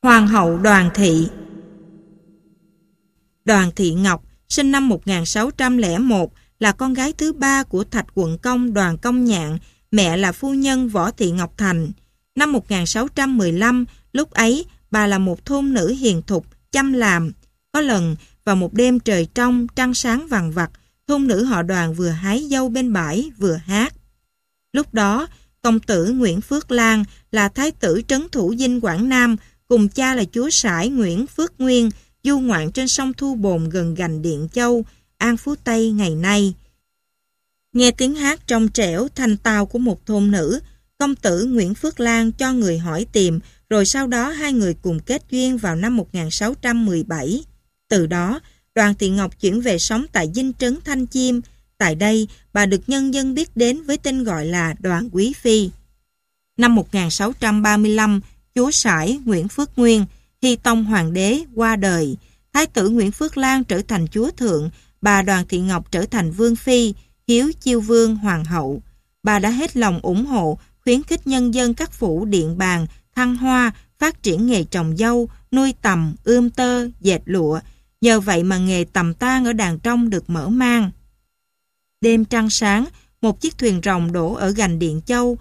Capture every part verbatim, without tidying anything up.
Hoàng hậu Đoàn Thị. Đoàn Thị Ngọc sinh năm một nghìn sáu trăm lẻ một, là con gái thứ ba của Thạch Quận Công Đoàn Công Nhạn, mẹ là phu nhân Võ Thị Ngọc Thành. Năm một nghìn sáu trăm mười lăm, lúc ấy bà là một thôn nữ hiền thục, chăm làm. Có lần vào một đêm trời trong, trăng sáng vằng vặc, thôn nữ họ Đoàn vừa hái dâu bên bãi vừa hát. Lúc đó, công tử Nguyễn Phước Lan là thái tử trấn thủ dinh Quảng Nam, cùng cha là chúa sãi Nguyễn Phước Nguyên, du ngoạn trên sông Thu Bồn gần gành Điện Châu, An Phú Tây ngày nay. Nghe tiếng hát trong trẻo thanh tao của một thôn nữ, công tử Nguyễn Phước Lan cho người hỏi tìm, rồi sau đó hai người cùng kết duyên vào năm một nghìn sáu trăm mười bảy. Từ đó, Đoàn Thị Ngọc chuyển về sống tại dinh trấn Thanh Chiêm. Tại đây, bà được nhân dân biết đến với tên gọi là Đoàn Quý Phi. Năm một nghìn sáu trăm ba mươi lăm, chúa sãi Nguyễn Phước Nguyên, Hy Tông Hoàng đế qua đời. Thái tử Nguyễn Phước Lan trở thành chúa thượng, bà Đoàn Thị Ngọc trở thành vương phi, hiếu chiêu vương hoàng hậu. Bà đã hết lòng ủng hộ, khuyến khích nhân dân các phủ Điện Bàn, Thăng Hoa phát triển nghề trồng dâu, nuôi tằm, ươm tơ, dệt lụa. Nhờ vậy mà nghề tằm tang ở Đàn Trong được mở mang. Đêm trăng sáng, một chiếc thuyền rồng đổ ở gành Điện Châu,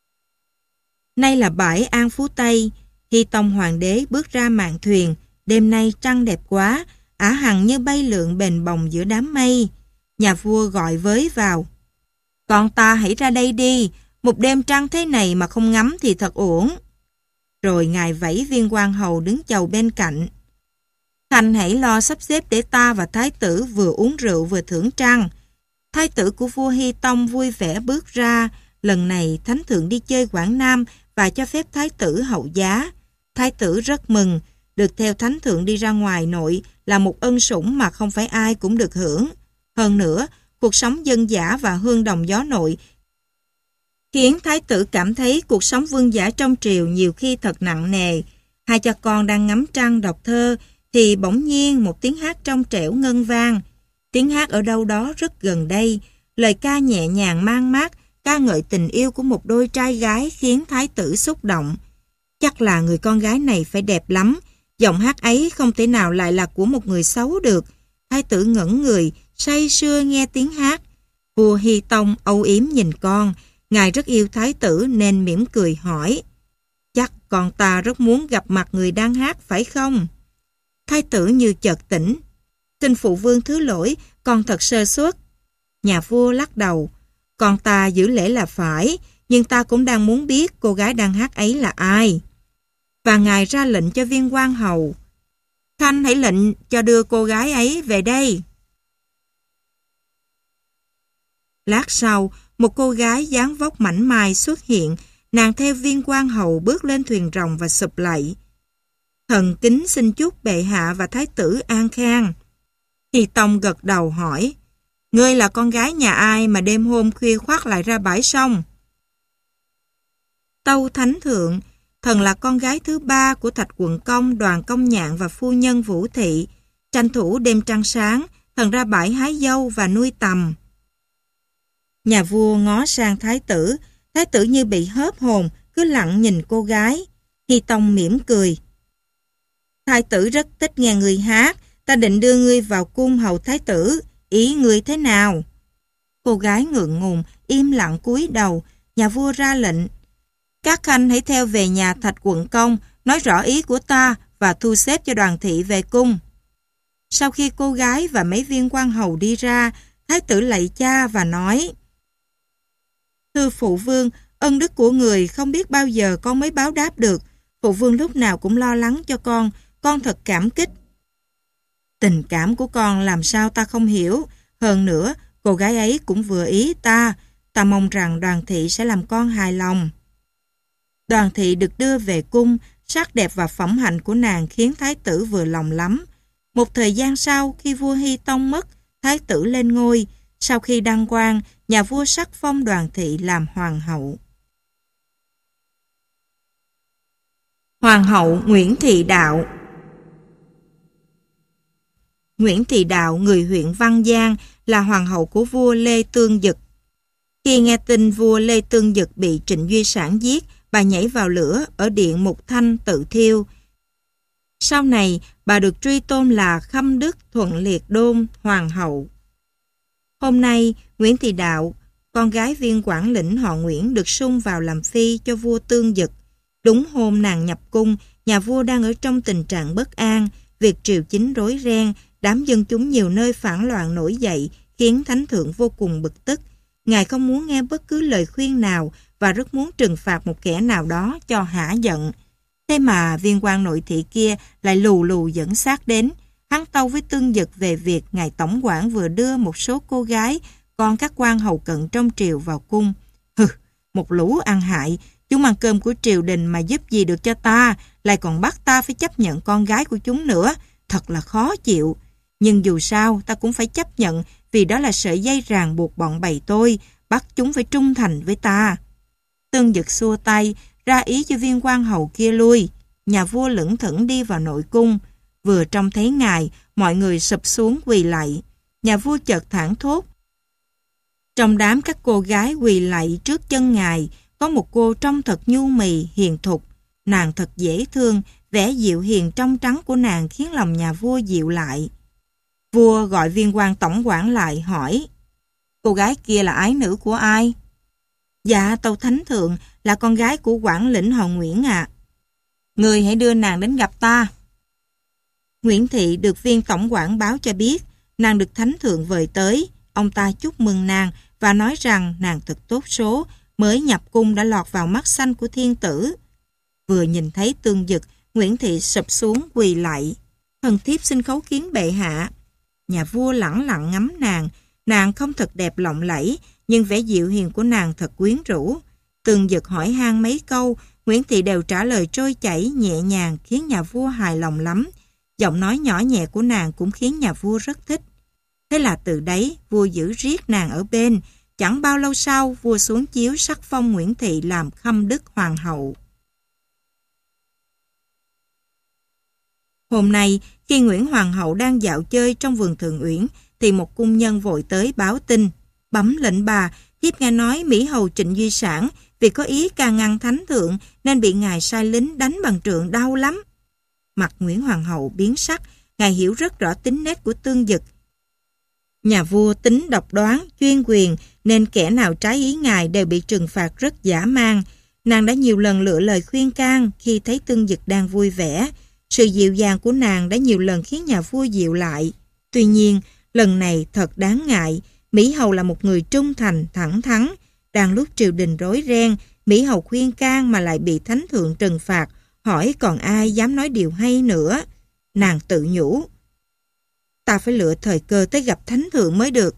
nay là bãi An Phú Tây. Hy Tông Hoàng đế bước ra mạn thuyền. Đêm nay trăng đẹp quá, ả hằng như bay lượn bềnh bồng giữa đám mây. Nhà vua gọi với vào: "Con ta hãy ra đây đi, một đêm trăng thế này mà không ngắm thì thật uổng." Rồi ngài vẫy viên quan hầu đứng chầu bên cạnh: "Khanh hãy lo sắp xếp để ta và thái tử vừa uống rượu vừa thưởng trăng." Thái tử của vua Hy Tông vui vẻ bước ra. Lần này thánh thượng đi chơi Quảng Nam và cho phép thái tử hậu giá. Thái tử rất mừng, được theo thánh thượng đi ra ngoài nội là một ân sủng mà không phải ai cũng được hưởng. Hơn nữa, cuộc sống dân dã và hương đồng gió nội khiến thái tử cảm thấy cuộc sống vương giả trong triều nhiều khi thật nặng nề. Hai cha con đang ngắm trăng đọc thơ thì bỗng nhiên một tiếng hát trong trẻo ngân vang. Tiếng hát ở đâu đó rất gần đây, lời ca nhẹ nhàng mang mát, ca ngợi tình yêu của một đôi trai gái khiến thái tử xúc động. Chắc là người con gái này phải đẹp lắm, giọng hát ấy không thể nào lại là của một người xấu được. Thái tử ngẩn người, say sưa nghe tiếng hát. Vua Hy Tông âu yếm nhìn con, ngài rất yêu thái tử nên mỉm cười hỏi: "Chắc con ta rất muốn gặp mặt người đang hát phải không?" Thái tử như chợt tỉnh: "Xin phụ vương thứ lỗi, con thật sơ suất." Nhà vua lắc đầu: "Con ta giữ lễ là phải, nhưng ta cũng đang muốn biết cô gái đang hát ấy là ai." Và ngài ra lệnh cho viên quan hầu: "Khanh hãy lệnh cho đưa cô gái ấy về đây." Lát sau, một cô gái dáng vóc mảnh mai xuất hiện. Nàng theo viên quan hầu bước lên thuyền rồng và sụp lạy: "Thần kính xin chúc bệ hạ và thái tử an khang." Hy Tông gật đầu hỏi: "Ngươi là con gái nhà ai mà đêm hôm khuya khoắt lại ra bãi sông?" Tâu thánh thượng, thần là con gái thứ ba của Thạch Quận Công Đoàn Công Nhạn và phu nhân Vũ Thị. Tranh thủ đêm trăng sáng, thần ra bãi hái dâu và nuôi tằm. Nhà vua ngó sang thái tử. Thái tử như bị hớp hồn, cứ lặng nhìn cô gái. Hy Tông mỉm cười: "Thái tử rất thích nghe người hát, ta định đưa ngươi vào cung hầu thái tử, ý ngươi thế nào?" Cô gái ngượng ngùng, im lặng cúi đầu. Nhà vua ra lệnh: "Các khanh hãy theo về nhà Thạch Quận Công, nói rõ ý của ta và thu xếp cho Đoàn thị về cung." Sau khi cô gái và mấy viên quan hầu đi ra, thái tử lạy cha và nói: "Thưa phụ vương, ân đức của người không biết bao giờ con mới báo đáp được. Phụ vương lúc nào cũng lo lắng cho con, con thật cảm kích." "Tình cảm của con làm sao ta không hiểu. Hơn nữa, cô gái ấy cũng vừa ý ta. Ta mong rằng Đoàn thị sẽ làm con hài lòng." Đoàn thị được đưa về cung, sắc đẹp và phẩm hạnh của nàng khiến thái tử vừa lòng lắm. Một thời gian sau, khi vua Hy Tông mất, thái tử lên ngôi. Sau khi đăng quang, nhà vua sắc phong Đoàn thị làm hoàng hậu. Hoàng hậu Nguyễn Thị Đạo. Nguyễn Thị Đạo, người huyện Văn Giang, là hoàng hậu của vua Lê Tương Dực. Khi nghe tin vua Lê Tương Dực bị Trịnh Duy Sản giết, bà nhảy vào lửa ở điện Mục Thanh tự thiêu. Sau này, bà được truy tôn là Khâm Đức Thuận Liệt Đôn Hoàng hậu. Hôm nay, Nguyễn Thị Đạo, con gái viên quản lĩnh họ Nguyễn, được sung vào làm phi cho vua Tương Dực. Đúng hôm nàng nhập cung, nhà vua đang ở trong tình trạng bất an, việc triều chính rối ren, đám dân chúng nhiều nơi phản loạn nổi dậy, khiến thánh thượng vô cùng bực tức. Ngài không muốn nghe bất cứ lời khuyên nào và rất muốn trừng phạt một kẻ nào đó cho hả giận. Thế mà viên quan nội thị kia lại lù lù dẫn xác đến. Hắn tâu với Tương Dực về việc ngài tổng quản vừa đưa một số cô gái, con các quan hầu cận trong triều vào cung. Hừ, một lũ ăn hại, chúng ăn cơm của triều đình mà giúp gì được cho ta, lại còn bắt ta phải chấp nhận con gái của chúng nữa, thật là khó chịu. Nhưng dù sao ta cũng phải chấp nhận, vì đó là sợi dây ràng buộc bọn bầy tôi, bắt chúng phải trung thành với ta. Tương Dực xua tay, ra ý cho viên quan hầu kia lui. Nhà vua lững thững đi vào nội cung. Vừa trông thấy ngài, mọi người sụp xuống quỳ lạy. Nhà vua chợt thảng thốt. Trong đám các cô gái quỳ lạy trước chân ngài, có một cô trông thật nhu mì, hiền thục. Nàng thật dễ thương, vẻ dịu hiền trong trắng của nàng khiến lòng nhà vua dịu lại. Vua gọi viên quan tổng quản lại hỏi, cô gái kia là ái nữ của ai? Dạ, tâu thánh thượng, là con gái của quản lĩnh họ Nguyễn ạ. À. Người hãy đưa nàng đến gặp ta. Nguyễn Thị được viên tổng quản báo cho biết, nàng được thánh thượng vời tới. Ông ta chúc mừng nàng và nói rằng nàng thật tốt số, mới nhập cung đã lọt vào mắt xanh của thiên tử. Vừa nhìn thấy Tương Dực, Nguyễn Thị sụp xuống quỳ lạy. Thần thiếp xin khấu kiến bệ hạ. Nhà vua lẳng lặng ngắm nàng. Nàng không thật đẹp lộng lẫy, nhưng vẻ dịu hiền của nàng thật quyến rũ. Tương Dực hỏi han mấy câu, Nguyễn Thị đều trả lời trôi chảy, nhẹ nhàng, khiến nhà vua hài lòng lắm. Giọng nói nhỏ nhẹ của nàng cũng khiến nhà vua rất thích. Thế là từ đấy, vua giữ riết nàng ở bên. Chẳng bao lâu sau, vua xuống chiếu sắc phong Nguyễn Thị làm Khâm Đức Hoàng hậu. Hôm nay, khi Nguyễn Hoàng hậu đang dạo chơi trong vườn Thượng Uyển, thì một cung nhân vội tới báo tin. Bẩm lệnh bà, thiếp nghe nói Mỹ hầu Trịnh Duy Sản vì có ý can ngăn thánh thượng nên bị ngài sai lính đánh bằng trượng đau lắm. Mặt Nguyễn Hoàng hậu biến sắc, ngài hiểu rất rõ tính nết của Tương Dực. Nhà vua tính độc đoán, chuyên quyền nên kẻ nào trái ý ngài đều bị trừng phạt rất dã man. Nàng đã nhiều lần lựa lời khuyên can khi thấy Tương Dực đang vui vẻ. Sự dịu dàng của nàng đã nhiều lần khiến nhà vua dịu lại. Tuy nhiên, lần này thật đáng ngại. Mỹ hầu là một người trung thành, thẳng thắn. Đang lúc triều đình rối ren, Mỹ hầu khuyên can mà lại bị thánh thượng trừng phạt. Hỏi còn ai dám nói điều hay nữa. Nàng tự nhủ, ta phải lựa thời cơ tới gặp thánh thượng mới được.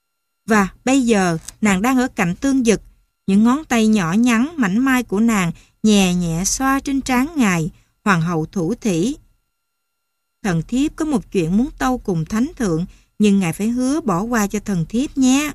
Và bây giờ nàng đang ở cạnh Tương Dực. Những ngón tay nhỏ nhắn mảnh mai của nàng nhẹ nhẹ xoa trên trán ngài. Hoàng hậu thủ thỉ, thần thiếp có một chuyện muốn tâu cùng thánh thượng, nhưng ngài phải hứa bỏ qua cho thần thiếp nhé.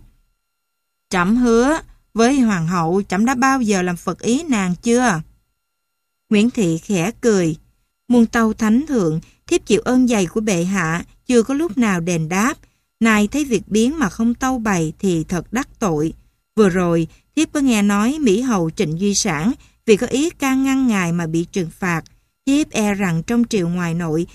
Trẫm hứa, với hoàng hậu trẫm đã bao giờ làm phật ý nàng chưa? Nguyễn Thị khẽ cười, muôn tâu thánh thượng, thiếp chịu ơn dày của bệ hạ, chưa có lúc nào đền đáp. Nay thấy việc biến mà không tâu bày thì thật đắc tội. Vừa rồi thiếp có nghe nói Mỹ hầu Trịnh Duy Sản vì có ý can ngăn ngài mà bị trừng phạt. Thiếp e rằng trong triều ngoài nội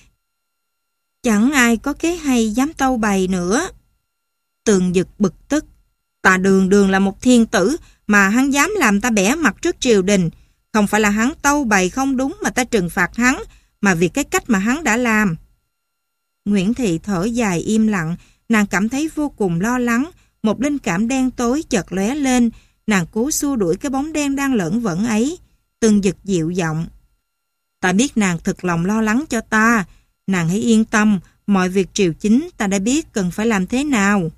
chẳng ai có kế hay dám tâu bày nữa. Tương Dực bực tức, ta đường đường là một thiên tử mà hắn dám làm ta bẻ mặt trước triều đình. Không phải là hắn tâu bày không đúng mà ta trừng phạt hắn, mà vì cái cách mà hắn đã làm. Nguyễn Thị thở dài im lặng, nàng cảm thấy vô cùng lo lắng. Một linh cảm đen tối chợt lóe lên, nàng cố xua đuổi cái bóng đen đang lởn vởn ấy. Tương Dực dịu giọng, ta biết nàng thực lòng lo lắng cho ta. Nàng hãy yên tâm, mọi việc triều chính ta đã biết cần phải làm thế nào.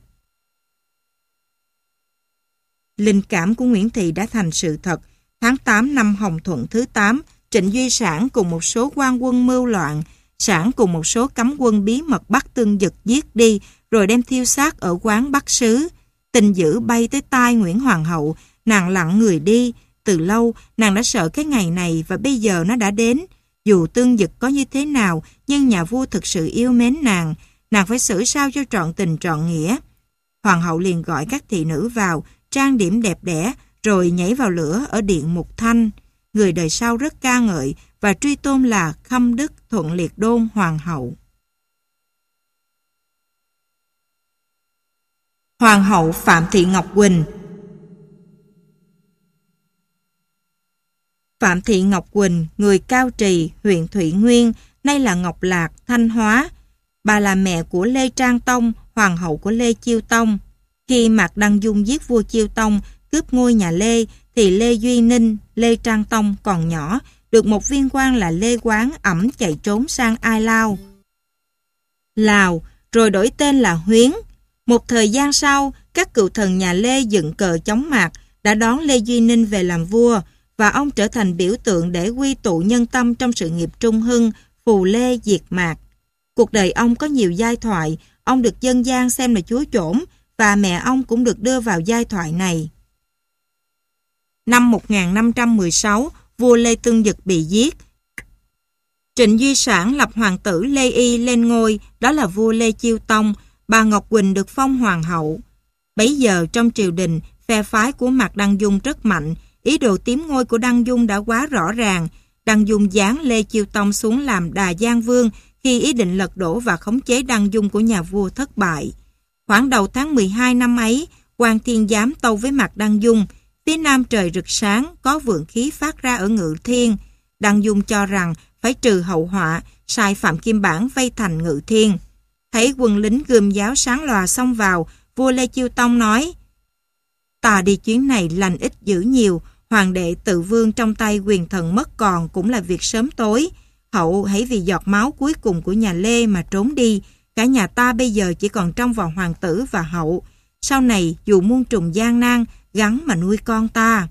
Linh cảm của Nguyễn Thị đã thành sự thật. Tháng tám năm Hồng Thuận thứ tám, Trịnh Duy Sản cùng một số quan quân mưu loạn. Sản cùng một số cấm quân bí mật bắt Tương Dực giết đi, rồi đem thiêu xác ở quán Bắc Sứ. Tin dữ bay tới tai Nguyễn Hoàng hậu, nàng lặng người đi. Từ lâu, nàng đã sợ cái ngày này và bây giờ nó đã đến. Dù Tương Dực có như thế nào, nhưng nhà vua thực sự yêu mến nàng. Nàng phải xử sao cho trọn tình trọn nghĩa. Hoàng hậu liền gọi các thị nữ vào, trang điểm đẹp đẽ, rồi nhảy vào lửa ở điện Mục Thanh. Người đời sau rất ca ngợi và truy tôn là Khâm Đức Thuận Liệt Đôn Hoàng hậu. Hoàng hậu Phạm Thị Ngọc Quỳnh. Phạm Thị Ngọc Quỳnh, người Cao Trì, huyện Thủy Nguyên, nay là Ngọc Lạc, Thanh Hóa. Bà là mẹ của Lê Trang Tông, hoàng hậu của Lê Chiêu Tông. Khi Mạc Đăng Dung giết vua Chiêu Tông, cướp ngôi nhà Lê, thì Lê Duy Ninh, Lê Trang Tông còn nhỏ, được một viên quan là Lê Quán ẵm chạy trốn sang Ai Lao, Lào, rồi đổi tên là Huyến. Một thời gian sau, các cựu thần nhà Lê dựng cờ chống Mạc, đã đón Lê Duy Ninh về làm vua, và ông trở thành biểu tượng để quy tụ nhân tâm trong sự nghiệp trung hưng, phù Lê diệt Mạc. Cuộc đời ông có nhiều giai thoại, ông được dân gian xem là chúa chổn, và mẹ ông cũng được đưa vào giai thoại này. Năm một nghìn năm trăm mười sáu, vua Lê Tương Dực bị giết. Trịnh Duy Sản lập hoàng tử Lê Y lên ngôi, đó là vua Lê Chiêu Tông. Bà Ngọc Quỳnh được phong hoàng hậu. Bấy giờ trong triều đình, phe phái của Mạc Đăng Dung rất mạnh. Ý đồ tiếm ngôi của Đăng Dung đã quá rõ ràng. Đăng Dung giáng Lê Chiêu Tông xuống làm Đà Giang Vương khi ý định lật đổ và khống chế Đăng Dung của nhà vua thất bại. Khoảng đầu tháng mười hai năm ấy, Quan Thiên Giám tâu với Mạc Đăng Dung. Phía nam trời rực sáng, có vượng khí phát ra ở Ngự Thiên. Đăng Dung cho rằng phải trừ hậu họa, sai Phạm Kim Bản vây thành Ngự Thiên. Thấy quân lính gươm giáo sáng lòa xông vào, vua Lê Chiêu Tông nói: "Ta đi chuyến này lành ít dữ nhiều, hoàng đệ tự vương trong tay quyền thần mất còn cũng là việc sớm tối. Hậu hãy vì giọt máu cuối cùng của nhà Lê mà trốn đi. Cả nhà ta bây giờ chỉ còn trông vào hoàng tử và hậu. Sau này dù muôn trùng gian nan, gắng mà nuôi con ta."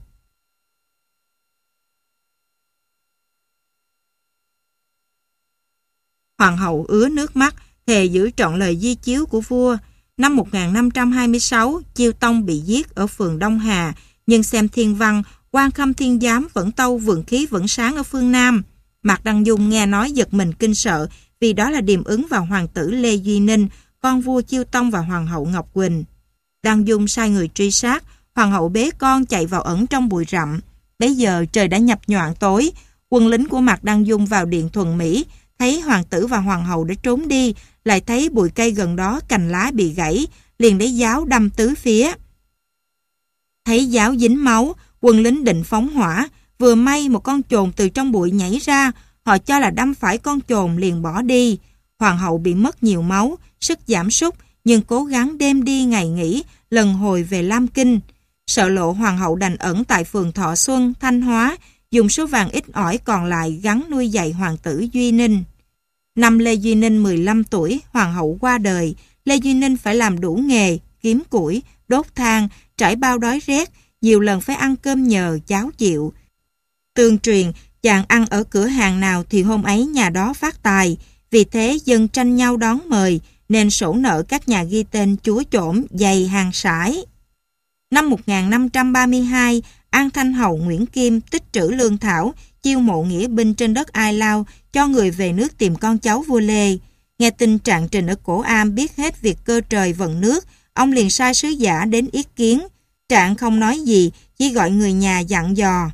Hoàng hậu ứa nước mắt, thề giữ trọn lời di chiếu của vua. Năm một nghìn năm trăm hai mươi sáu, Chiêu Tông bị giết ở phường Đông Hà, nhưng xem thiên văn, Quan Khâm Thiên Giám vẫn tâu vượng khí vẫn sáng ở phương Nam. Mạc Đăng Dung nghe nói giật mình kinh sợ, vì đó là điềm ứng vào hoàng tử Lê Duy Ninh, con vua Chiêu Tông và hoàng hậu Ngọc Quỳnh. Đăng Dung sai người truy sát, hoàng hậu bế con chạy vào ẩn trong bụi rậm. Bấy giờ trời đã nhập nhoạng tối, quân lính của Mạc Đăng Dung vào điện Thuần Mỹ, thấy hoàng tử và hoàng hậu đã trốn đi, lại thấy bụi cây gần đó cành lá bị gãy, liền lấy giáo đâm tứ phía. Thấy giáo dính máu, quân lính định phóng hỏa, vừa may một con chồn từ trong bụi nhảy ra, họ cho là đâm phải con chồn liền bỏ đi. Hoàng hậu bị mất nhiều máu, sức giảm sút, nhưng cố gắng đêm đi ngày nghỉ, lần hồi về Lam Kinh. Sợ lộ hoàng hậu đành ẩn tại phường Thọ Xuân, Thanh Hóa, dùng số vàng ít ỏi còn lại gắn nuôi dạy hoàng tử Duy Ninh. Năm Lê Duy Ninh mười lăm tuổi, hoàng hậu qua đời, Lê Duy Ninh phải làm đủ nghề, kiếm củi, đốt than, trải bao đói rét, nhiều lần phải ăn cơm nhờ, cháo chịu. Tương truyền, chàng ăn ở cửa hàng nào thì hôm ấy nhà đó phát tài, vì thế dân tranh nhau đón mời, nên sổ nợ các nhà ghi tên chúa trổm dày hàng sải. Năm một nghìn năm trăm ba mươi hai, An Thanh Hầu Nguyễn Kim tích trữ lương thảo, chiêu mộ nghĩa binh trên đất Ai Lao, cho người về nước tìm con cháu vua Lê. Nghe tin Trạng Trình ở Cổ Am biết hết việc cơ trời vận nước, ông liền sai sứ giả đến yết kiến. Trạng không nói gì, chỉ gọi người nhà dặn dò: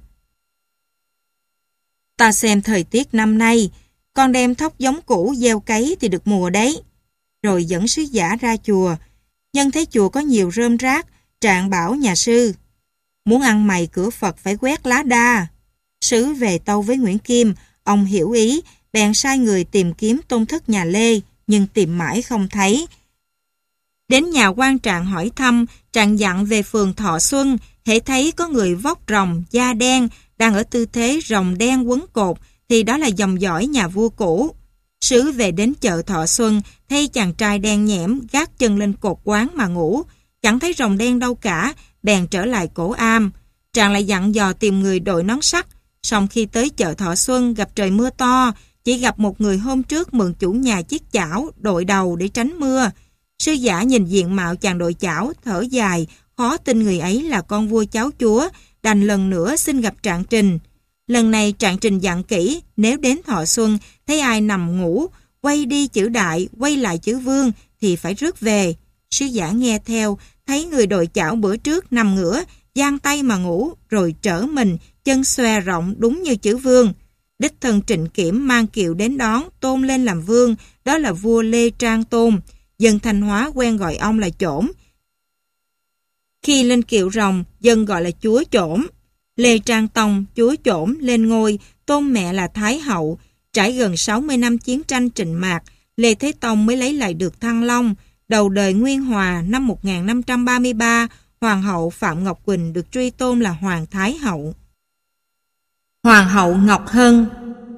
"Ta xem thời tiết năm nay, con đem thóc giống cũ gieo cấy thì được mùa đấy." Rồi dẫn sứ giả ra chùa. Nhân thấy chùa có nhiều rơm rác, Trạng bảo nhà sư: "Muốn ăn mày cửa Phật phải quét lá đa." Sứ về tâu với Nguyễn Kim, ông hiểu ý, bèn sai người tìm kiếm tôn thất nhà Lê, nhưng tìm mãi không thấy. Đến nhà quan Trạng hỏi thăm, Trạng dặn về phường Thọ Xuân, hễ thấy có người vóc rồng, da đen, đang ở tư thế rồng đen quấn cột, thì đó là dòng dõi nhà vua cũ. Sứ về đến chợ Thọ Xuân, thấy chàng trai đen nhẽm gác chân lên cột quán mà ngủ, chẳng thấy rồng đen đâu cả, bèn trở lại Cổ Am. Trạng lại dặn dò tìm người đội nón sắt. Xong khi tới chợ Thọ Xuân gặp trời mưa to, chỉ gặp một người hôm trước mượn chủ nhà chiếc chảo đội đầu để tránh mưa. Sứ giả nhìn diện mạo chàng đội chảo, thở dài, khó tin người ấy là con vua cháu chúa, đành lần nữa xin gặp Trạng Trình. Lần này Trạng Trình dặn kỹ, nếu đến Thọ Xuân thấy ai nằm ngủ, quay đi chữ đại, quay lại chữ vương thì phải rước về. Sứ giả nghe theo, thấy người đội chảo bữa trước nằm ngửa, giang tay mà ngủ, rồi trở mình, chân xòe rộng đúng như chữ vương. Đích thân Trịnh Kiểm mang kiệu đến đón, tôn lên làm vương, đó là vua Lê Trang Tôn. Dân Thanh Hóa quen gọi ông là Chổn. Khi lên kiệu rồng, dân gọi là chúa Chổn. Lê Trang Tông, chúa Chổn lên ngôi, tôn mẹ là Thái Hậu. Trải gần sáu mươi năm chiến tranh Trịnh Mạc, Lê Thế Tông mới lấy lại được Thăng Long. Đầu đời Nguyên Hòa năm một nghìn năm trăm ba mươi ba, Hoàng hậu Phạm Ngọc Quỳnh được truy tôn là Hoàng Thái Hậu. Hoàng hậu Ngọc Hân.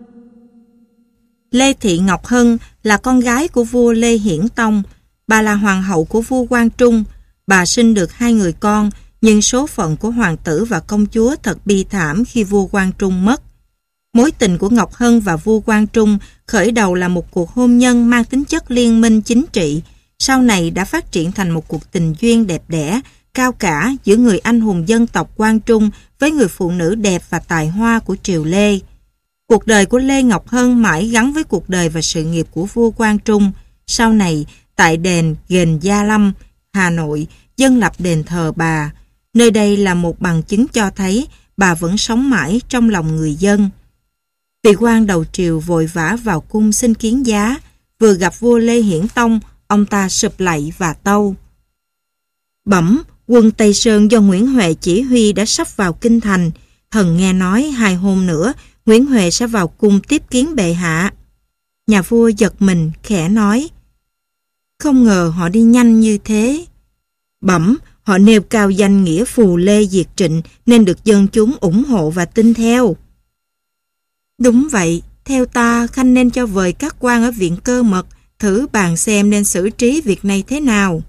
Lê Thị Ngọc Hân là con gái của vua Lê Hiển Tông. Bà là hoàng hậu của vua Quang Trung. Bà sinh được hai người con, nhưng số phận của hoàng tử và công chúa thật bi thảm khi vua Quang Trung mất. Mối tình của Ngọc Hân và vua Quang Trung khởi đầu là một cuộc hôn nhân mang tính chất liên minh chính trị, sau này đã phát triển thành một cuộc tình duyên đẹp đẽ, cao cả giữa người anh hùng dân tộc Quang Trung với người phụ nữ đẹp và tài hoa của triều Lê. Cuộc đời của Lê Ngọc Hân mãi gắn với cuộc đời và sự nghiệp của vua Quang Trung. Sau này, tại đền Ghền Gia Lâm, Hà Nội, dân lập đền thờ bà. Nơi đây là một bằng chứng cho thấy bà vẫn sống mãi trong lòng người dân. Vị quan đầu triều vội vã vào cung xin kiến giá, vừa gặp vua Lê Hiển Tông, ông ta sụp lạy và tâu: Bẩm, quân Tây Sơn do Nguyễn Huệ chỉ huy đã sắp vào kinh thành. Thần nghe nói hai hôm nữa Nguyễn Huệ sẽ vào cung tiếp kiến bệ hạ. Nhà vua giật mình, khẽ nói: Không ngờ họ đi nhanh như thế. Bẩm, họ nêu cao danh nghĩa phù Lê diệt Trịnh nên được dân chúng ủng hộ và tin theo. Đúng vậy, theo ta Khanh nên cho vời các quan ở viện Cơ Mật thử bàn xem nên xử trí việc này thế nào.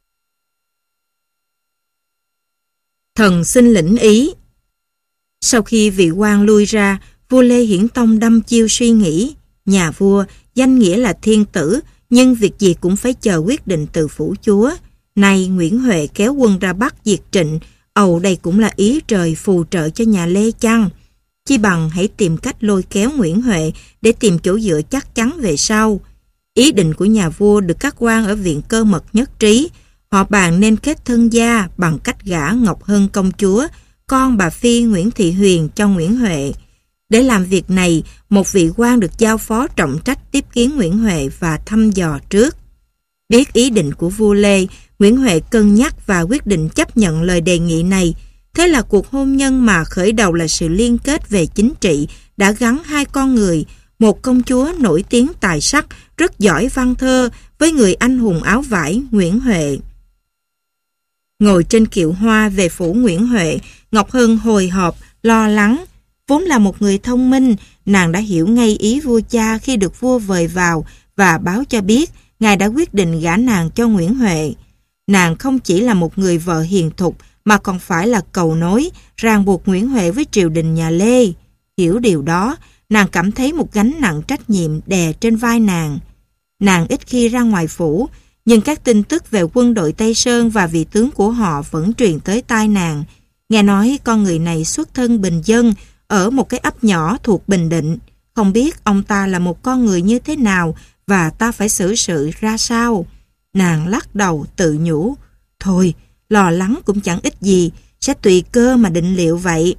Thần xin lĩnh ý. Sau khi vị quan lui ra, vua Lê Hiển Tông đăm chiêu suy nghĩ. Nhà vua, danh nghĩa là thiên tử, nhưng việc gì cũng phải chờ quyết định từ phủ chúa. Nay Nguyễn Huệ kéo quân ra Bắc diệt Trịnh, ầu đây cũng là ý trời phù trợ cho nhà Lê chăng? Chi bằng hãy tìm cách lôi kéo Nguyễn Huệ để tìm chỗ dựa chắc chắn về sau. Ý định của nhà vua được các quan ở viện Cơ Mật nhất trí. Họ bàn nên kết thân gia bằng cách gả Ngọc Hân công chúa, con bà Phi Nguyễn Thị Huyền cho Nguyễn Huệ. Để làm việc này, một vị quan được giao phó trọng trách tiếp kiến Nguyễn Huệ và thăm dò trước. Biết ý định của vua Lê, Nguyễn Huệ cân nhắc và quyết định chấp nhận lời đề nghị này. Thế là cuộc hôn nhân mà khởi đầu là sự liên kết về chính trị đã gắn hai con người, một công chúa nổi tiếng tài sắc, rất giỏi văn thơ với người anh hùng áo vải Nguyễn Huệ. Ngồi trên kiệu hoa về phủ Nguyễn Huệ, Ngọc Hân hồi hộp, lo lắng. Vốn là một người thông minh, nàng đã hiểu ngay ý vua cha khi được vua vời vào và báo cho biết ngài đã quyết định gả nàng cho Nguyễn Huệ. Nàng không chỉ là một người vợ hiền thục mà còn phải là cầu nối, ràng buộc Nguyễn Huệ với triều đình nhà Lê. Hiểu điều đó, nàng cảm thấy một gánh nặng trách nhiệm đè trên vai nàng. Nàng ít khi ra ngoài phủ, nhưng các tin tức về quân đội Tây Sơn và vị tướng của họ vẫn truyền tới tai nàng. Nghe nói con người này xuất thân bình dân, ở một cái ấp nhỏ thuộc Bình Định. Không biết ông ta là một con người như thế nào và ta phải xử sự ra sao. Nàng lắc đầu tự nhủ: Thôi, lo lắng cũng chẳng ích gì, sẽ tùy cơ mà định liệu vậy.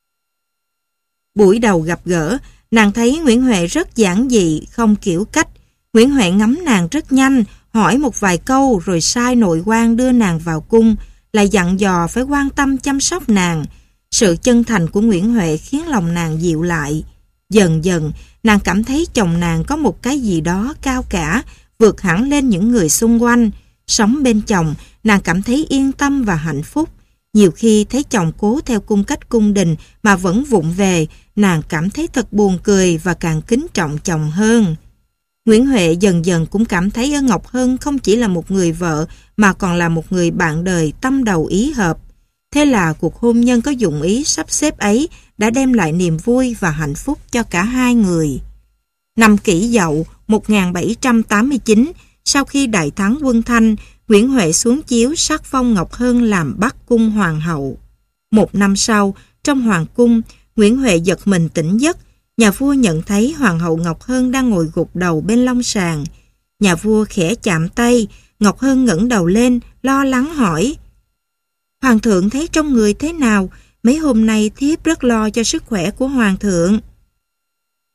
Buổi đầu gặp gỡ, nàng thấy Nguyễn Huệ rất giản dị, không kiểu cách. Nguyễn Huệ ngắm nàng rất nhanh, hỏi một vài câu rồi sai nội quan đưa nàng vào cung, lại dặn dò phải quan tâm chăm sóc nàng. Sự chân thành của Nguyễn Huệ khiến lòng nàng dịu lại. Dần dần, nàng cảm thấy chồng nàng có một cái gì đó cao cả, vượt hẳn lên những người xung quanh. Sống bên chồng, nàng cảm thấy yên tâm và hạnh phúc. Nhiều khi thấy chồng cố theo cung cách cung đình mà vẫn vụng về, nàng cảm thấy thật buồn cười và càng kính trọng chồng hơn. Nguyễn Huệ dần dần cũng cảm thấy ở Ngọc Hân không chỉ là một người vợ mà còn là một người bạn đời tâm đầu ý hợp. Thế là cuộc hôn nhân có dụng ý sắp xếp ấy đã đem lại niềm vui và hạnh phúc cho cả hai người. Năm Kỷ Dậu một nghìn bảy trăm tám mươi chín, sau khi đại thắng quân Thanh, Nguyễn Huệ xuống chiếu sắc phong Ngọc Hân làm Bắc cung hoàng hậu. Một năm sau, trong hoàng cung, Nguyễn Huệ giật mình tỉnh giấc. Nhà vua nhận thấy hoàng hậu Ngọc Hân đang ngồi gục đầu bên long sàng. Nhà vua khẽ chạm tay, Ngọc Hân ngẩng đầu lên, lo lắng hỏi: Hoàng thượng thấy trong người thế nào? Mấy hôm nay thiếp rất lo cho sức khỏe của hoàng thượng.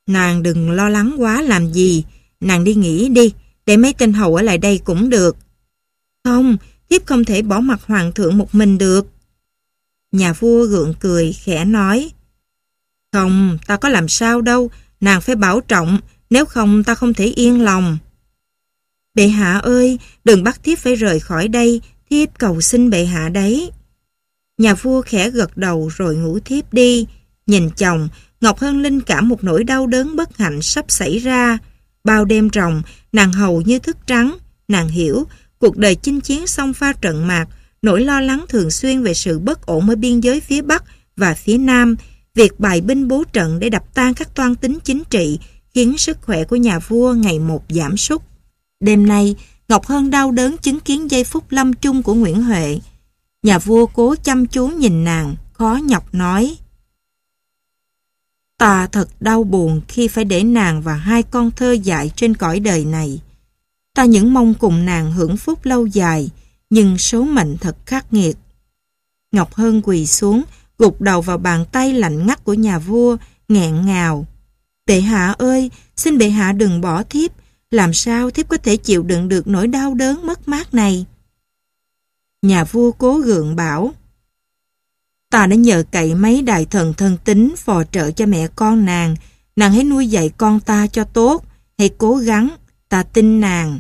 Nàng đừng lo lắng quá làm gì, nàng đi nghỉ đi, để mấy tên hầu ở lại đây cũng được. Không, thiếp không thể bỏ mặc hoàng thượng một mình được. Nhà vua gượng cười, khẽ nói. Không, ta có làm sao đâu, nàng phải bảo trọng, nếu không ta không thể yên lòng. Bệ hạ ơi, đừng bắt thiếp phải rời khỏi đây, thiếp cầu xin bệ hạ đấy. Nhà vua khẽ gật đầu rồi ngủ thiếp đi. Nhìn chồng, Ngọc Hân linh cảm một nỗi đau đớn bất hạnh sắp xảy ra. Bao đêm ròng, nàng hầu như thức trắng. Nàng hiểu, cuộc đời chinh chiến song pha trận mạc, nỗi lo lắng thường xuyên về sự bất ổn ở biên giới phía Bắc và phía Nam, việc bài binh bố trận để đập tan các toan tính chính trị, khiến sức khỏe của nhà vua ngày một giảm sút. Đêm nay, Ngọc Hân đau đớn chứng kiến giây phút lâm chung của Nguyễn Huệ. Nhà vua cố chăm chú nhìn nàng, khó nhọc nói. Ta thật đau buồn khi phải để nàng và hai con thơ dại trên cõi đời này. Ta những mong cùng nàng hưởng phúc lâu dài, nhưng số mệnh thật khắc nghiệt. Ngọc Hân quỳ xuống, gục đầu vào bàn tay lạnh ngắt của nhà vua, nghẹn ngào. Bệ hạ ơi, xin bệ hạ đừng bỏ thiếp, làm sao thiếp có thể chịu đựng được nỗi đau đớn mất mát này? Nhà vua cố gượng bảo. Ta đã nhờ cậy mấy đại thần thân tín phò trợ cho mẹ con nàng, nàng hãy nuôi dạy con ta cho tốt, hãy cố gắng, ta tin nàng.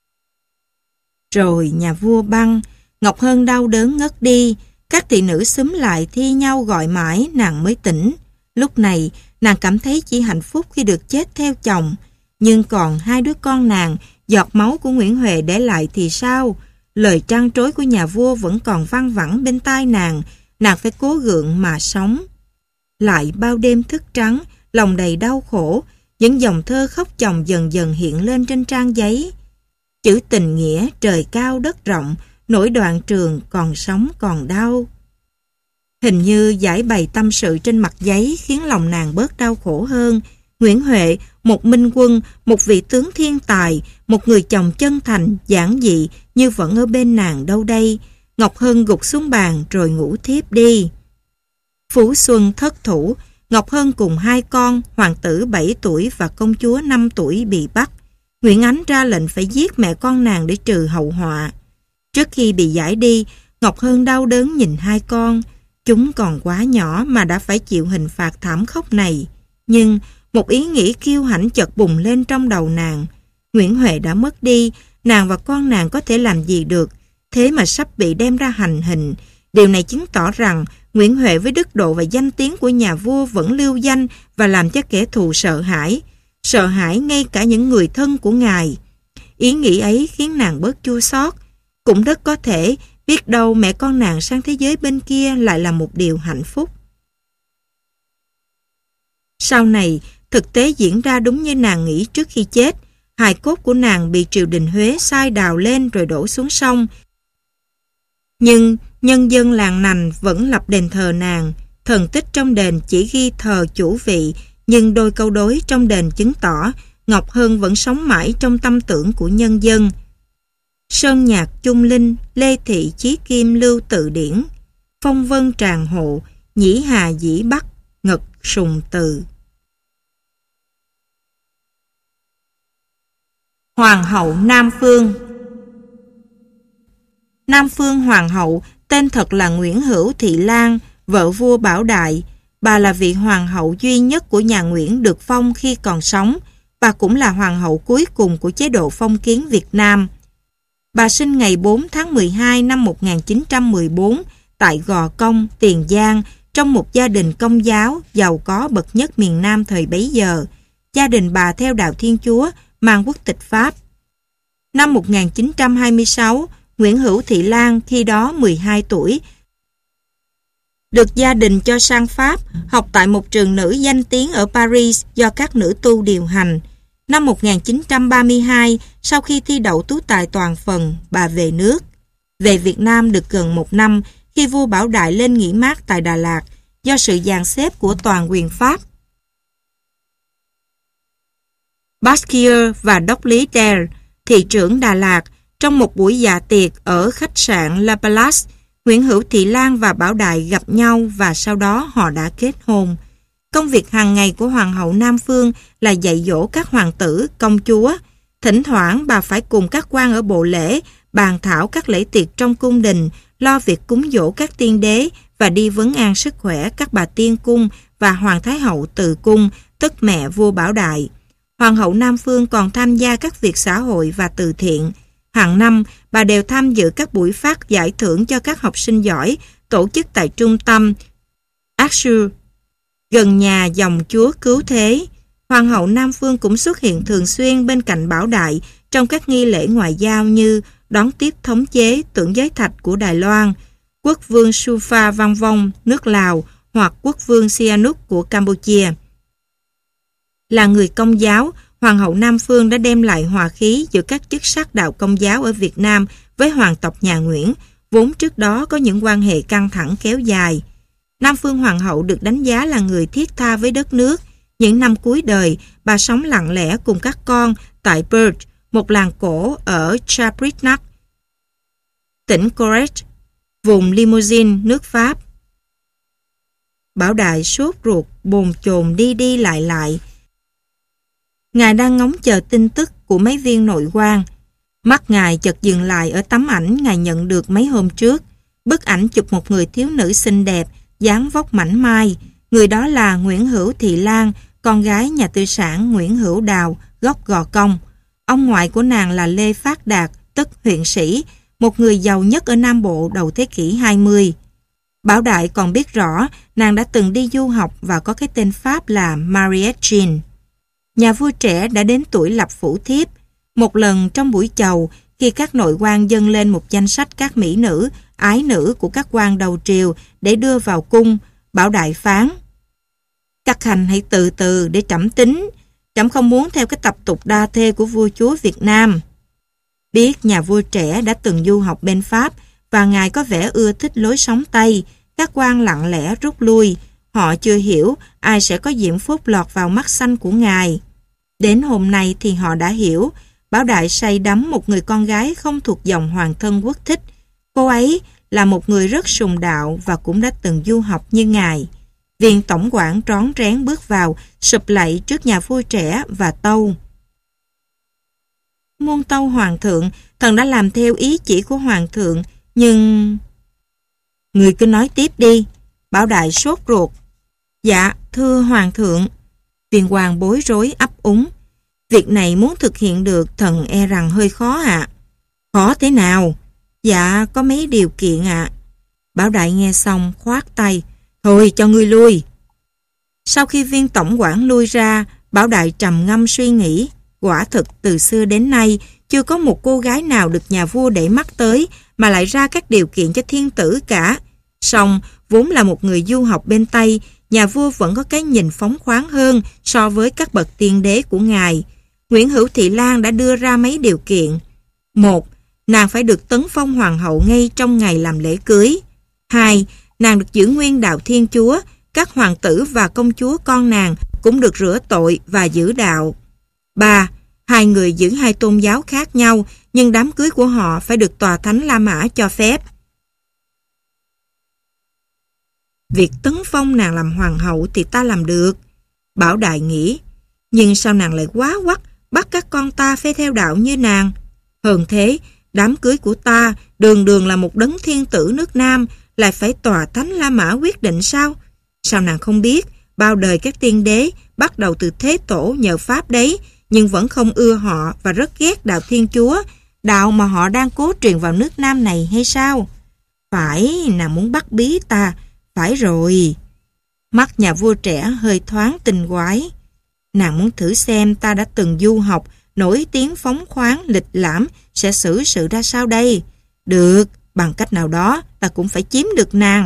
Rồi nhà vua băng, Ngọc Hân đau đớn ngất đi, các thị nữ xúm lại thi nhau gọi mãi nàng mới tỉnh. Lúc này, nàng cảm thấy chỉ hạnh phúc khi được chết theo chồng, nhưng còn hai đứa con nàng, giọt máu của Nguyễn Huệ để lại thì sao? Lời trăn trối của nhà vua vẫn còn văng vẳng bên tai nàng, nàng phải cố gượng mà sống. Lại bao đêm thức trắng, lòng đầy đau khổ, những dòng thơ khóc chồng dần dần hiện lên trên trang giấy. Chữ tình nghĩa, trời cao đất rộng, nỗi đoạn trường, còn sống còn đau. Hình như giải bày tâm sự trên mặt giấy khiến lòng nàng bớt đau khổ hơn. Nguyễn Huệ, một minh quân, một vị tướng thiên tài, một người chồng chân thành, giản dị như vẫn ở bên nàng đâu đây. Ngọc Hân gục xuống bàn rồi ngủ thiếp đi. Phú Xuân thất thủ, Ngọc Hân cùng hai con, hoàng tử bảy tuổi và công chúa năm tuổi bị bắt. Nguyễn Ánh ra lệnh phải giết mẹ con nàng để trừ hậu họa. Trước khi bị giải đi, Ngọc Hân đau đớn nhìn hai con. Chúng còn quá nhỏ mà đã phải chịu hình phạt thảm khốc này. Nhưng một ý nghĩ kiêu hãnh chợt bùng lên trong đầu nàng. Nguyễn Huệ đã mất đi, nàng và con nàng có thể làm gì được, thế mà sắp bị đem ra hành hình. Điều này chứng tỏ rằng Nguyễn Huệ với đức độ và danh tiếng của nhà vua vẫn lưu danh và làm cho kẻ thù sợ hãi, sợ hãi ngay cả những người thân của ngài. Ý nghĩ ấy khiến nàng bớt chua xót. Cũng rất có thể, biết đâu mẹ con nàng sang thế giới bên kia lại là một điều hạnh phúc. Sau này, thực tế diễn ra đúng như nàng nghĩ trước khi chết. Hài cốt của nàng bị triều đình Huế sai đào lên rồi đổ xuống sông. Nhưng nhân dân làng Nành vẫn lập đền thờ nàng. Thần tích trong đền chỉ ghi thờ chủ vị, nhưng đôi câu đối trong đền chứng tỏ Ngọc Hân vẫn sống mãi trong tâm tưởng của nhân dân. Sơn nhạc chung linh, Lê Thị Chí Kim lưu tự điển, phong vân tràng hộ, nhĩ hà dĩ bắc, ngật sùng từ. Hoàng hậu Nam Phương. Nam Phương Hoàng hậu tên thật là Nguyễn Hữu Thị Lan, vợ vua Bảo Đại. Bà là vị hoàng hậu duy nhất của nhà Nguyễn được phong khi còn sống. Bà cũng là hoàng hậu cuối cùng của chế độ phong kiến Việt Nam. Bà sinh ngày bốn tháng mười hai năm một nghìn chín trăm mười bốn tại Gò Công, Tiền Giang, trong một gia đình công giáo giàu có bậc nhất miền Nam thời bấy giờ. Gia đình bà theo đạo Thiên Chúa, mang quốc tịch Pháp. Năm một nghìn chín trăm hai mươi sáu, Nguyễn Hữu Thị Lan khi đó mười hai tuổi, được gia đình cho sang Pháp, học tại một trường nữ danh tiếng ở Paris do các nữ tu điều hành. Năm một nghìn chín trăm ba mươi hai, sau khi thi đậu tú tài toàn phần, bà về nước. Về Việt Nam được gần một năm khi vua Bảo Đại lên nghỉ mát tại Đà Lạt do sự dàn xếp của toàn quyền Pháp. Basquiat và đốc lý Del, thị trưởng Đà Lạt, trong một buổi dạ tiệc ở khách sạn La Palace, Nguyễn Hữu Thị Lan và Bảo Đại gặp nhau và sau đó họ đã kết hôn. Công việc hàng ngày của Hoàng hậu Nam Phương là dạy dỗ các hoàng tử, công chúa. Thỉnh thoảng bà phải cùng các quan ở bộ lễ bàn thảo các lễ tiệc trong cung đình, lo việc cúng dỗ các tiên đế và đi vấn an sức khỏe các bà tiên cung và Hoàng Thái hậu Từ cung, tức mẹ vua Bảo Đại. Hoàng hậu Nam Phương còn tham gia các việc xã hội và từ thiện. Hàng năm, bà đều tham dự các buổi phát giải thưởng cho các học sinh giỏi tổ chức tại trung tâm Ashur, gần nhà dòng chúa Cứu Thế. Hoàng hậu Nam Phương cũng xuất hiện thường xuyên bên cạnh Bảo Đại trong các nghi lễ ngoại giao như đón tiếp thống chế tưởng giới thạch của Đài Loan, quốc vương Supha Văn Vong nước Lào hoặc quốc vương Sihanouk của Campuchia. Là người Công giáo, Hoàng hậu Nam Phương đã đem lại hòa khí giữa các chức sắc đạo Công giáo ở Việt Nam với hoàng tộc nhà Nguyễn, vốn trước đó có những quan hệ căng thẳng kéo dài. Nam Phương Hoàng hậu được đánh giá là người thiết tha với đất nước. Những năm cuối đời, bà sống lặng lẽ cùng các con tại Perth, một làng cổ ở Chabrignac, tỉnh Corrèze, vùng Limousin, nước Pháp. Bảo Đại sốt ruột, bồn chồn đi đi lại lại. Ngài đang ngóng chờ tin tức của mấy viên nội quan. Mắt ngài chợt dừng lại ở tấm ảnh ngài nhận được mấy hôm trước. Bức ảnh chụp một người thiếu nữ xinh đẹp, dáng vóc mảnh mai. Người đó là Nguyễn Hữu Thị Lan, con gái nhà tư sản Nguyễn Hữu Đào, gốc Gò Công. Ông ngoại của nàng là Lê Phát Đạt, tức huyện sĩ, một người giàu nhất ở Nam Bộ đầu thế kỷ hai mươi. Bảo Đại còn biết rõ nàng đã từng đi du học và có cái tên Pháp là Mariette Jean. Nhà vua trẻ đã đến tuổi lập phủ thiếp. Một lần trong buổi chầu, khi các nội quan dâng lên một danh sách các mỹ nữ, ái nữ của các quan đầu triều để đưa vào cung, Bảo Đại phán: các hành hãy từ từ để trẫm tính. Trẫm không muốn theo cái tập tục đa thê của vua chúa Việt Nam. Biết nhà vua trẻ đã từng du học bên Pháp và ngài có vẻ ưa thích lối sống Tây, các quan lặng lẽ rút lui. Họ chưa hiểu ai sẽ có diễm phúc lọt vào mắt xanh của ngài. Đến hôm nay thì họ đã hiểu. Bảo Đại say đắm một người con gái không thuộc dòng hoàng thân quốc thích. Cô ấy là một người rất sùng đạo và cũng đã từng du học như ngài. Viên tổng quản rón rén bước vào, sụp lạy trước nhà vua trẻ và tâu: muôn tâu hoàng thượng, thần đã làm theo ý chỉ của hoàng thượng, nhưng... Người cứ nói tiếp đi. Bảo Đại sốt ruột. Dạ, thưa hoàng thượng. Viên hoàng bối rối ấp úng. Việc này muốn thực hiện được thần e rằng hơi khó ạ. À. Khó thế nào? Dạ, có mấy điều kiện ạ. À. Bảo Đại nghe xong khoát tay. Thôi cho ngươi lui. Sau khi viên tổng quản lui ra, Bảo Đại trầm ngâm suy nghĩ. Quả thực từ xưa đến nay chưa có một cô gái nào được nhà vua để mắt tới mà lại ra các điều kiện cho thiên tử cả. Song vốn là một người du học bên Tây, nhà vua vẫn có cái nhìn phóng khoáng hơn so với các bậc tiên đế của ngài. Nguyễn Hữu Thị Lan đã đưa ra mấy điều kiện. Một, nàng phải được tấn phong hoàng hậu ngay trong ngày làm lễ cưới. Hai, nàng được giữ nguyên đạo Thiên Chúa, các hoàng tử và công chúa con nàng cũng được rửa tội và giữ đạo. Ba, hai người giữ hai tôn giáo khác nhau, nhưng đám cưới của họ phải được tòa thánh La Mã cho phép. Việc tấn phong nàng làm hoàng hậu thì ta làm được. Bảo Đại nghĩ, nhưng sao nàng lại quá quắt bắt các con ta phải theo đạo như nàng? Hơn thế, đám cưới của ta đường đường là một đấng thiên tử nước Nam, lại phải tòa thánh La Mã quyết định sao? Sao nàng không biết bao đời các tiên đế bắt đầu từ Thế Tổ nhờ Pháp đấy, nhưng vẫn không ưa họ và rất ghét đạo Thiên Chúa, đạo mà họ đang cố truyền vào nước Nam này hay sao? Phải, nàng muốn bắt bí ta. Phải rồi. Mắt nhà vua trẻ hơi thoáng tình quái. Nàng muốn thử xem ta đã từng du học, nổi tiếng phóng khoáng, lịch lãm, sẽ xử sự ra sao đây? Được, bằng cách nào đó ta cũng phải chiếm được nàng.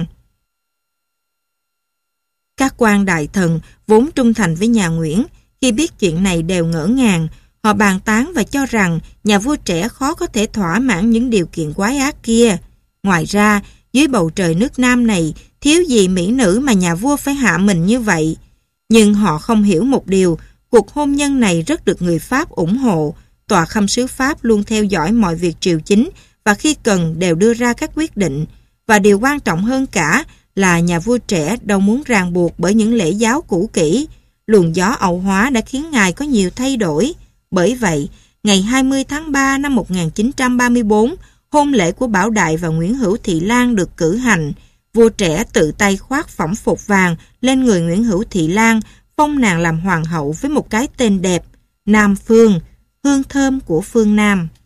Các quan đại thần vốn trung thành với nhà Nguyễn, khi biết chuyện này đều ngỡ ngàng. Họ bàn tán và cho rằng nhà vua trẻ khó có thể thỏa mãn những điều kiện quái ác kia. Ngoài ra, dưới bầu trời nước Nam này, thiếu gì mỹ nữ mà nhà vua phải hạ mình như vậy. Nhưng họ không hiểu một điều, cuộc hôn nhân này rất được người Pháp ủng hộ. Tòa khâm sứ Pháp luôn theo dõi mọi việc triều chính và khi cần đều đưa ra các quyết định. Và điều quan trọng hơn cả Là nhà vua trẻ đâu muốn ràng buộc bởi những lễ giáo cũ kỹ. Luồng gió Ậu Hóa đã khiến ngài có nhiều thay đổi. Bởi vậy, ngày hai mươi tháng ba năm một nghìn chín trăm ba mươi tư, hôn lễ của Bảo Đại và Nguyễn Hữu Thị Lan được cử hành. Vua trẻ tự tay khoác phẩm phục vàng lên người Nguyễn Hữu Thị Lan, phong nàng làm hoàng hậu với một cái tên đẹp, Nam Phương, hương thơm của phương Nam.